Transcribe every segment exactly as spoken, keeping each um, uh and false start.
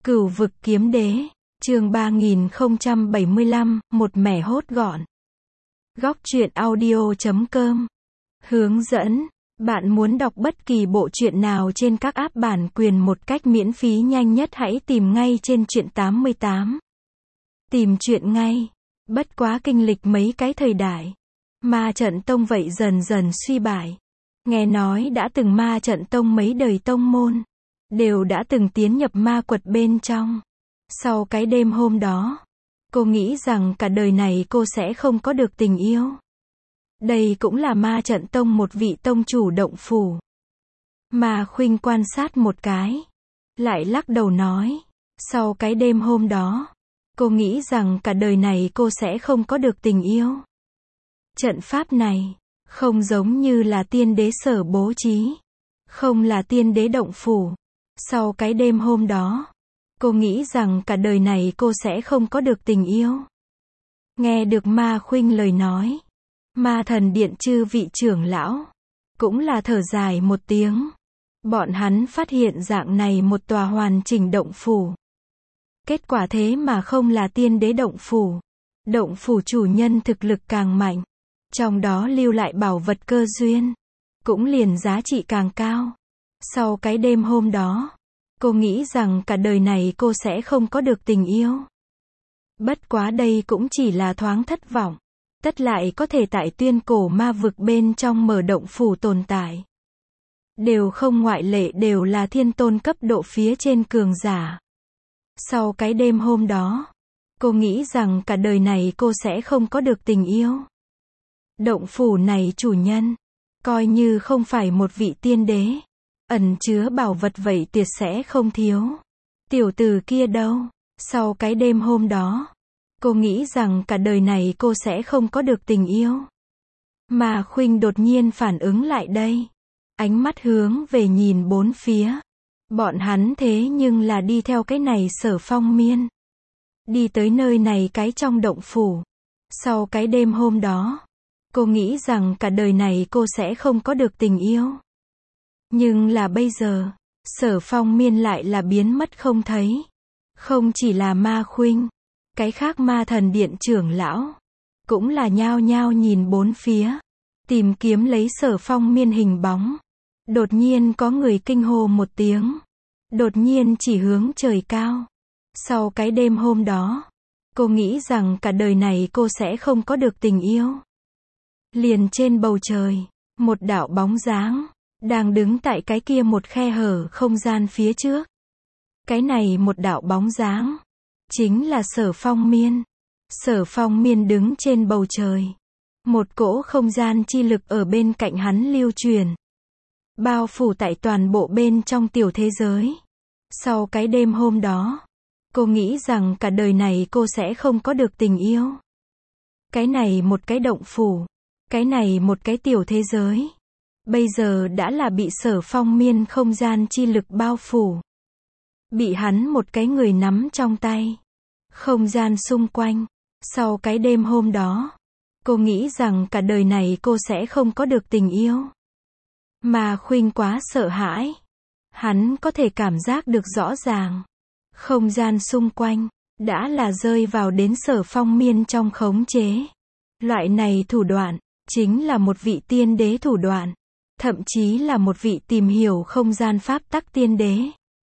Cửu vực kiếm đế, chương ba nghìn không trăm bảy mươi lăm, một mẻ hốt gọn. Góc truyện audio chấm com. Hướng dẫn, bạn muốn đọc bất kỳ bộ truyện nào trên các app bản quyền một cách miễn phí nhanh nhất hãy tìm ngay trên truyện tám mươi tám. Tìm truyện ngay. Bất quá kinh lịch mấy cái thời đại. Ma trận tông vậy dần dần suy bại. Nghe nói đã từng ma trận tông mấy đời tông môn. Đều đã từng tiến nhập ma quật bên trong. Sau cái đêm hôm đó, cô nghĩ rằng cả đời này cô sẽ không có được tình yêu. Đây cũng là ma trận tông một vị tông chủ động phủ. Ma Khuynh quan sát một cái, lại lắc đầu nói, sau cái đêm hôm đó, cô nghĩ rằng cả đời này cô sẽ không có được tình yêu. Trận pháp này, không giống như là tiên đế sở bố trí, không là tiên đế động phủ. Sau cái đêm hôm đó, cô nghĩ rằng cả đời này cô sẽ không có được tình yêu. Nghe được Ma Khuynh lời nói, Ma Thần Điện chư vị trưởng lão cũng là thở dài một tiếng. Bọn hắn phát hiện dạng này một tòa hoàn chỉnh động phủ. Kết quả thế mà không là tiên đế động phủ. Động phủ chủ nhân thực lực càng mạnh, trong đó lưu lại bảo vật cơ duyên, cũng liền giá trị càng cao. Sau cái đêm hôm đó, cô nghĩ rằng cả đời này cô sẽ không có được tình yêu. Bất quá đây cũng chỉ là thoáng thất vọng. Tất lại có thể tại tuyên cổ ma vực bên trong mở động phủ tồn tại. Đều không ngoại lệ đều là thiên tôn cấp độ phía trên cường giả. Sau cái đêm hôm đó, cô nghĩ rằng cả đời này cô sẽ không có được tình yêu. Động phủ này chủ nhân, coi như không phải một vị tiên đế, ẩn chứa bảo vật vậy tuyệt sẽ không thiếu. Tiểu tử kia đâu? Sau cái đêm hôm đó, cô nghĩ rằng cả đời này cô sẽ không có được tình yêu. Ma Khuynh đột nhiên phản ứng lại đây. Ánh mắt hướng về nhìn bốn phía. Bọn hắn thế nhưng là đi theo cái này Sở Phong Miên. Đi tới nơi này cái trong động phủ. Sau cái đêm hôm đó, cô nghĩ rằng cả đời này cô sẽ không có được tình yêu. Nhưng là bây giờ, Sở Phong Miên lại là biến mất không thấy. Không chỉ là Ma Khuynh, cái khác Ma Thần Điện trưởng lão cũng là nhao nhao nhìn bốn phía, tìm kiếm lấy Sở Phong Miên hình bóng. Đột nhiên có người kinh hô một tiếng, đột nhiên chỉ hướng trời cao. Sau cái đêm hôm đó, cô nghĩ rằng cả đời này cô sẽ không có được tình yêu. Liền trên bầu trời, một đạo bóng dáng đang đứng tại cái kia một khe hở không gian phía trước. Cái này một đạo bóng dáng chính là Sở Phong Miên. Sở Phong Miên đứng trên bầu trời. Một cỗ không gian chi lực ở bên cạnh hắn lưu truyền, bao phủ tại toàn bộ bên trong tiểu thế giới. Sau cái đêm hôm đó, cô nghĩ rằng cả đời này cô sẽ không có được tình yêu. Cái này một cái động phủ, cái này một cái tiểu thế giới, bây giờ đã là bị Sở Phong Miên không gian chi lực bao phủ. Bị hắn một cái người nắm trong tay. Không gian xung quanh. Sau cái đêm hôm đó, cô nghĩ rằng cả đời này cô sẽ không có được tình yêu. Ma Khuynh quá sợ hãi. Hắn có thể cảm giác được rõ ràng. Không gian xung quanh đã là rơi vào đến Sở Phong Miên trong khống chế. Loại này thủ đoạn chính là một vị tiên đế thủ đoạn, thậm chí là một vị tìm hiểu không gian pháp tắc tiên đế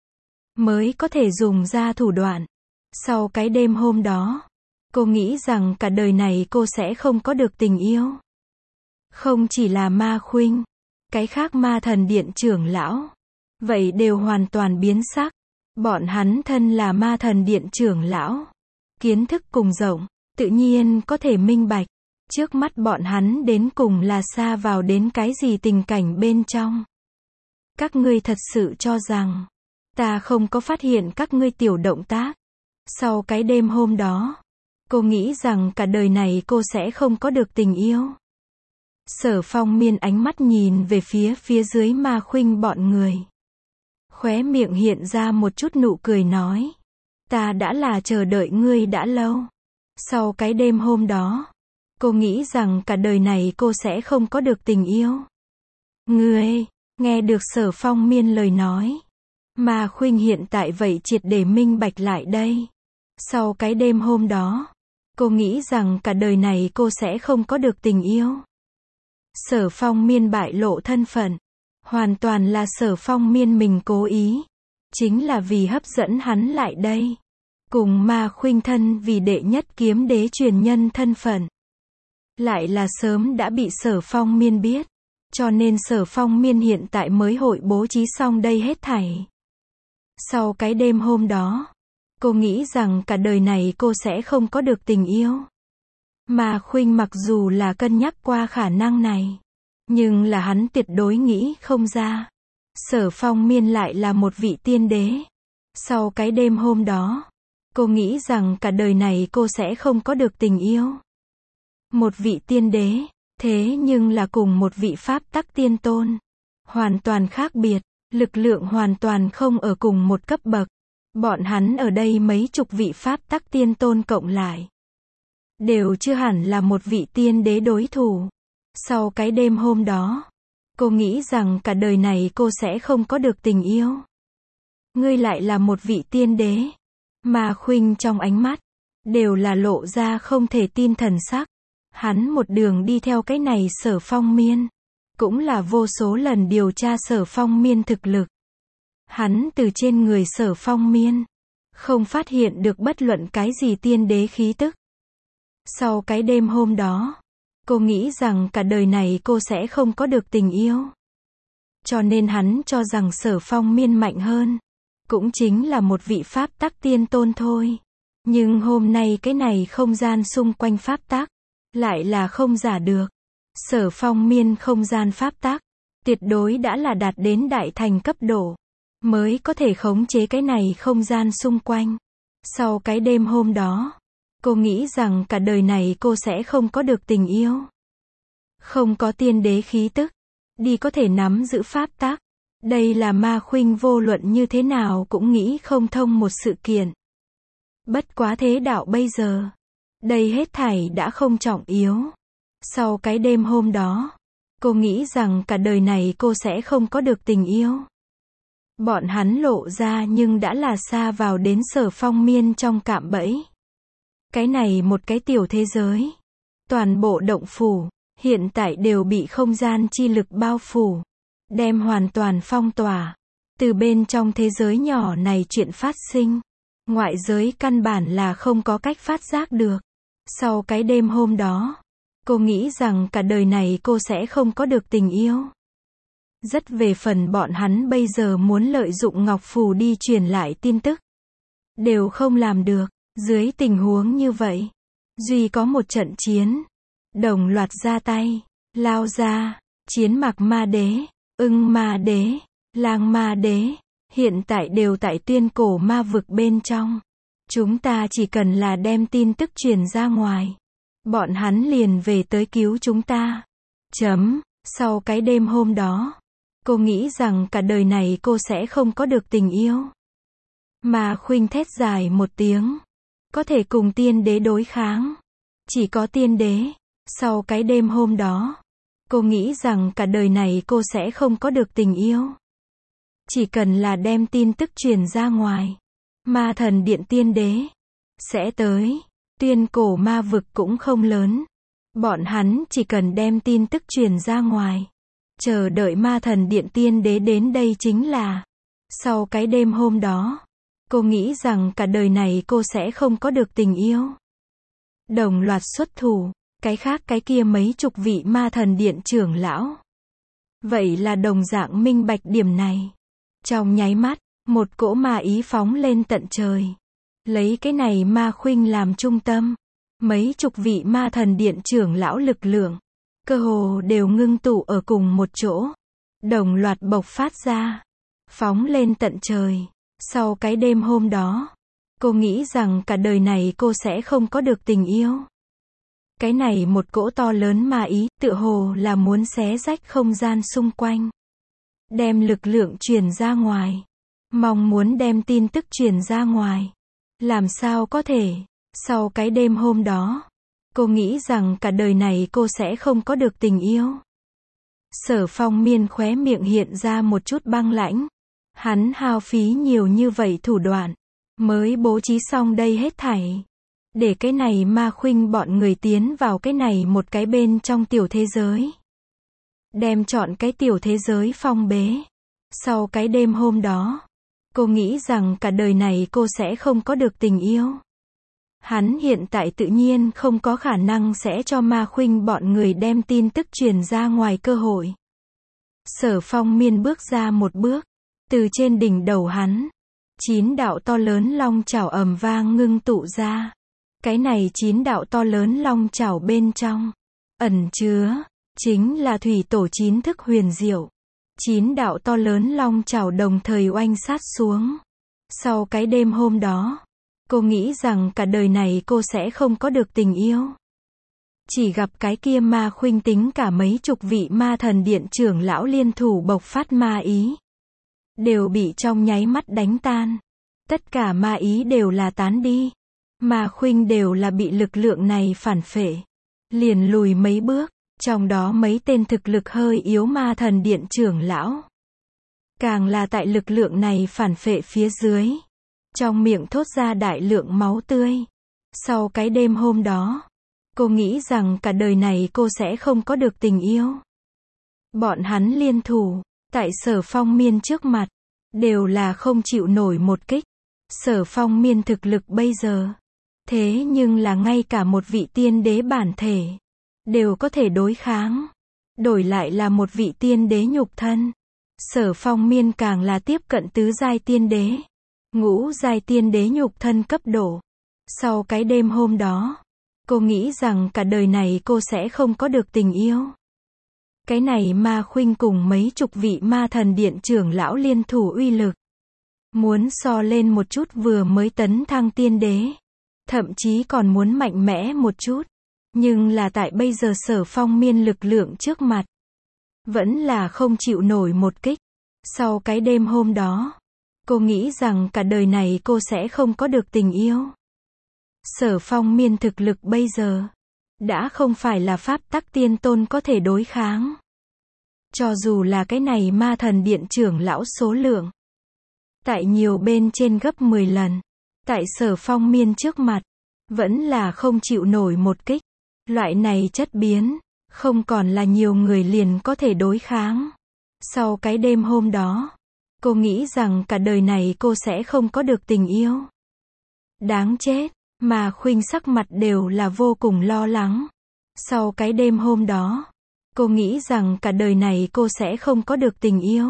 mới có thể dùng ra thủ đoạn. Sau cái đêm hôm đó, cô nghĩ rằng cả đời này cô sẽ không có được tình yêu. Không chỉ là Ma Khuynh, cái khác Ma Thần Điện trưởng lão vậy đều hoàn toàn biến sắc. Bọn hắn thân là Ma Thần Điện trưởng lão, kiến thức cùng rộng, tự nhiên có thể minh bạch trước mắt bọn hắn đến cùng là xa vào đến cái gì tình cảnh bên trong. Các ngươi thật sự cho rằng ta không có phát hiện các ngươi tiểu động tác. Sau cái đêm hôm đó, cô nghĩ rằng cả đời này cô sẽ không có được tình yêu. Sở Phong Miên ánh mắt nhìn về phía phía dưới Ma Khuynh bọn người. Khóe miệng hiện ra một chút nụ cười nói. Ta đã là chờ đợi ngươi đã lâu. Sau cái đêm hôm đó, cô nghĩ rằng cả đời này cô sẽ không có được tình yêu. Ngươi, nghe được Sở Phong Miên lời nói. Ma Khuynh hiện tại vậy triệt để minh bạch lại đây. Sau cái đêm hôm đó, cô nghĩ rằng cả đời này cô sẽ không có được tình yêu. Sở Phong Miên bại lộ thân phận. Hoàn toàn là Sở Phong Miên mình cố ý. Chính là vì hấp dẫn hắn lại đây. Cùng Ma Khuynh thân vì đệ nhất kiếm đế truyền nhân thân phận. Lại là sớm đã bị Sở Phong Miên biết. Cho nên Sở Phong Miên hiện tại mới hội bố trí xong đây hết thảy. Sau cái đêm hôm đó, cô nghĩ rằng cả đời này cô sẽ không có được tình yêu. Ma Khuynh mặc dù là cân nhắc qua khả năng này, nhưng là hắn tuyệt đối nghĩ không ra. Sở Phong Miên lại là một vị tiên đế. Sau cái đêm hôm đó, cô nghĩ rằng cả đời này cô sẽ không có được tình yêu. Một vị tiên đế, thế nhưng là cùng một vị pháp tắc tiên tôn. Hoàn toàn khác biệt, lực lượng hoàn toàn không ở cùng một cấp bậc. Bọn hắn ở đây mấy chục vị pháp tắc tiên tôn cộng lại. Đều chưa hẳn là một vị tiên đế đối thủ. Sau cái đêm hôm đó, cô nghĩ rằng cả đời này cô sẽ không có được tình yêu. Ngươi lại là một vị tiên đế. Ma Khuynh trong ánh mắt, đều là lộ ra không thể tin thần sắc. Hắn một đường đi theo cái này Sở Phong Miên. Cũng là vô số lần điều tra Sở Phong Miên thực lực. Hắn từ trên người Sở Phong Miên, không phát hiện được bất luận cái gì tiên đế khí tức. Sau cái đêm hôm đó, cô nghĩ rằng cả đời này cô sẽ không có được tình yêu. Cho nên hắn cho rằng Sở Phong Miên mạnh hơn. Cũng chính là một vị pháp tắc tiên tôn thôi. Nhưng hôm nay cái này không gian xung quanh pháp tắc, lại là không giả được. Sở Phong Miên không gian pháp tắc, tuyệt đối đã là đạt đến đại thành cấp độ. Mới có thể khống chế cái này không gian xung quanh. Sau cái đêm hôm đó, cô nghĩ rằng cả đời này cô sẽ không có được tình yêu. Không có tiên đế khí tức, đi có thể nắm giữ pháp tắc. Đây là Ma Khuynh vô luận như thế nào cũng nghĩ không thông một sự kiện. Bất quá thế đạo bây giờ, đây hết thảy đã không trọng yếu. Sau cái đêm hôm đó, cô nghĩ rằng cả đời này cô sẽ không có được tình yêu. Bọn hắn lộ ra nhưng đã là xa vào đến Sở Phong Miên trong cạm bẫy. Cái này một cái tiểu thế giới. Toàn bộ động phủ, hiện tại đều bị không gian chi lực bao phủ. Đem hoàn toàn phong tỏa. Từ bên trong thế giới nhỏ này chuyện phát sinh. Ngoại giới căn bản là không có cách phát giác được. Sau cái đêm hôm đó, cô nghĩ rằng cả đời này cô sẽ không có được tình yêu. Rất về phần bọn hắn bây giờ muốn lợi dụng Ngọc Phù đi truyền lại tin tức. Đều không làm được. Dưới tình huống như vậy, duy có một trận chiến. Đồng loạt ra tay, lao ra, chiến Mạc Ma Đế, Ưng Ma Đế, Lang Ma Đế, hiện tại đều tại tuyên cổ ma vực bên trong. Chúng ta chỉ cần là đem tin tức truyền ra ngoài. Bọn hắn liền về tới cứu chúng ta. Chấm, sau cái đêm hôm đó, cô nghĩ rằng cả đời này cô sẽ không có được tình yêu. Ma Khuynh thét dài một tiếng. Có thể cùng tiên đế đối kháng. Chỉ có tiên đế. Sau cái đêm hôm đó, cô nghĩ rằng cả đời này cô sẽ không có được tình yêu. Chỉ cần là đem tin tức truyền ra ngoài. Ma thần điện tiên đế sẽ tới. Tuyên cổ ma vực cũng không lớn. Bọn hắn chỉ cần đem tin tức truyền ra ngoài. Chờ đợi ma thần điện tiên đế đến đây chính là. Sau cái đêm hôm đó, cô nghĩ rằng cả đời này cô sẽ không có được tình yêu. Đồng loạt xuất thủ. Cái khác cái kia mấy chục vị ma thần điện trưởng lão. Vậy là đồng dạng minh bạch điểm này. Trong nháy mắt, một cỗ ma ý phóng lên tận trời. Lấy cái này Ma Khuynh làm trung tâm. Mấy chục vị ma thần điện trưởng lão lực lượng. Cơ hồ đều ngưng tụ ở cùng một chỗ. Đồng loạt bộc phát ra. Phóng lên tận trời. Sau cái đêm hôm đó, cô nghĩ rằng cả đời này cô sẽ không có được tình yêu. Cái này một cỗ to lớn ma ý, tựa hồ là muốn xé rách không gian xung quanh. Đem lực lượng truyền ra ngoài. Mong muốn đem tin tức truyền ra ngoài. Làm sao có thể? Sau cái đêm hôm đó, cô nghĩ rằng cả đời này cô sẽ không có được tình yêu. Sở Phong Miên khóe miệng hiện ra một chút băng lãnh. Hắn hao phí nhiều như vậy thủ đoạn, mới bố trí xong đây hết thảy. Để cái này Ma Khuynh bọn người tiến vào cái này một cái bên trong tiểu thế giới. Đem chọn cái tiểu thế giới phong bế. Sau cái đêm hôm đó, cô nghĩ rằng cả đời này cô sẽ không có được tình yêu. Hắn hiện tại tự nhiên không có khả năng sẽ cho Ma Khuynh bọn người đem tin tức truyền ra ngoài cơ hội. Sở Phong Miên bước ra một bước, từ trên đỉnh đầu hắn, chín đạo to lớn long chảo ầm vang ngưng tụ ra. Cái này chín đạo to lớn long chảo bên trong, ẩn chứa, chính là thủy tổ chín thức huyền diệu. Chín đạo to lớn long chảo đồng thời oanh sát xuống. Sau cái đêm hôm đó, cô nghĩ rằng cả đời này cô sẽ không có được tình yêu. Chỉ gặp cái kia Ma Khuynh tính cả mấy chục vị ma thần điện trưởng lão liên thủ bộc phát ma ý. Đều bị trong nháy mắt đánh tan. Tất cả ma ý đều là tán đi. Ma Khuynh đều là bị lực lượng này phản phệ. Liền lùi mấy bước, trong đó mấy tên thực lực hơi yếu ma thần điện trưởng lão. Càng là tại lực lượng này phản phệ phía dưới. Trong miệng thốt ra đại lượng máu tươi. Sau cái đêm hôm đó, cô nghĩ rằng cả đời này cô sẽ không có được tình yêu. Bọn hắn liên thủ, tại Sở Phong Miên trước mặt, đều là không chịu nổi một kích. Sở Phong Miên thực lực bây giờ, thế nhưng là ngay cả một vị tiên đế bản thể, đều có thể đối kháng. Đổi lại là một vị tiên đế nhục thân. Sở Phong Miên càng là tiếp cận tứ giai tiên đế. Ngũ giai tiên đế nhục thân cấp độ. Sau cái đêm hôm đó, cô nghĩ rằng cả đời này cô sẽ không có được tình yêu. Cái này Ma Khuynh cùng mấy chục vị ma thần điện trưởng lão liên thủ uy lực. Muốn so lên một chút vừa mới tấn thăng tiên đế. Thậm chí còn muốn mạnh mẽ một chút. Nhưng là tại bây giờ Sở Phong Miên lực lượng trước mặt. Vẫn là không chịu nổi một kích. Sau cái đêm hôm đó, cô nghĩ rằng cả đời này cô sẽ không có được tình yêu. Sở Phong Miên thực lực bây giờ, đã không phải là pháp tắc tiên tôn có thể đối kháng. Cho dù là cái này ma thần điện trưởng lão số lượng, tại nhiều bên trên gấp mười lần, tại Sở Phong Miên trước mặt, vẫn là không chịu nổi một kích. Loại này chất biến, không còn là nhiều người liền có thể đối kháng. Sau cái đêm hôm đó, cô nghĩ rằng cả đời này cô sẽ không có được tình yêu. Đáng chết, Ma Khuynh sắc mặt đều là vô cùng lo lắng. Sau cái đêm hôm đó, cô nghĩ rằng cả đời này cô sẽ không có được tình yêu.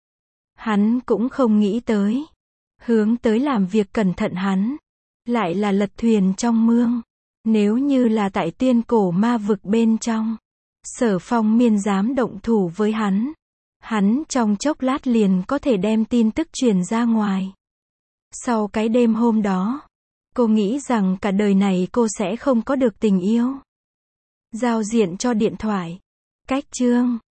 Hắn cũng không nghĩ tới. Hướng tới làm việc cẩn thận hắn, lại là lật thuyền trong mương. Nếu như là tại tuyên cổ ma vực bên trong, Sở Phong Miên dám động thủ với hắn, hắn trong chốc lát liền có thể đem tin tức truyền ra ngoài. Sau cái đêm hôm đó, cô nghĩ rằng cả đời này cô sẽ không có được tình yêu. Giao diện cho điện thoại. Cách chương